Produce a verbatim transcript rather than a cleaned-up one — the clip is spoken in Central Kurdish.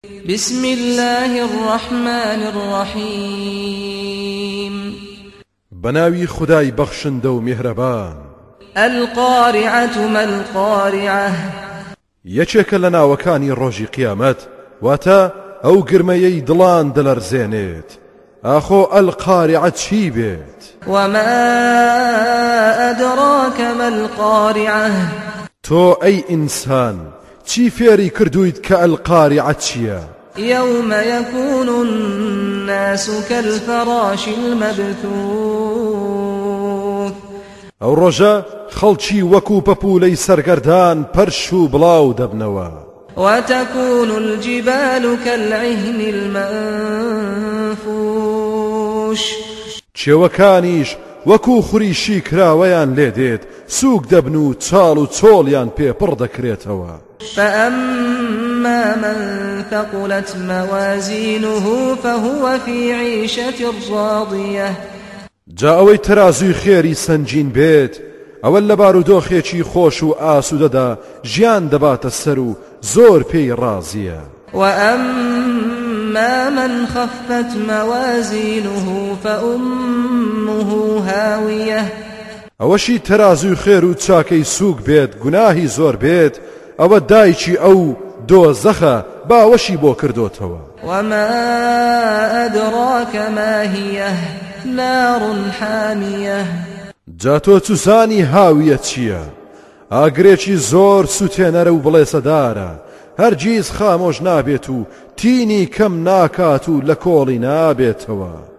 بسم الله الرحمن الرحيم بناوي خداي بخشند و مهربان. القارعة ما القارعة یەکێکە لە ناوەکانی ڕۆژی قیامەت واتە ئەو گرمەیەی دڵان دەلەرزێنێت. ئاخۆ ئەلقارعە چی بێت؟ وما أدراك ما القارعة تۆ ئەی ئینسان چی فێری کردوویت کە ئەلقارعە چییە؟ يوم يكون الناس كالفراش المبثوث ئەو ڕۆژە خەڵکی وەکو پەپوولەی سەرگەردان پەرش و بڵاو دەبنەوە. وتكون الجبال كالعهن المنفوش چێوەکانیش وەکو خوریشی کراوەیان لێ دێت سووک دەبن و چاڵ و چۆڵیان پێپڕ دەکرێتەوە. فأما من ثقلت موازينه فهو في عيشة راضية جا ئەوەی تەرازووی خێری سەنجین بێت ئەوە لە بارودۆخێکی خۆش و ئاسوودەدا ژیان دەباتە سەر و زۆر پێی ڕازیە. وأما من خفت موازينه فأمه هاوية ئەوەشی تەرازووی خێر و چاکەی سووک بێت گوناهی زۆر بێت ئەوە دایکی ئەو دۆزەخە باوەشی بۆ کردوتەوە. وما أدراك ما هي نار حامية جا تۆ چوزانی هاویە چییە؟ ئاگرێکی زۆر سوتێنەرە و بڵێسەدارە هەرگیز خامۆش نابێت و تینی کەم ناکات و لە کۆڵی نابێتەوە.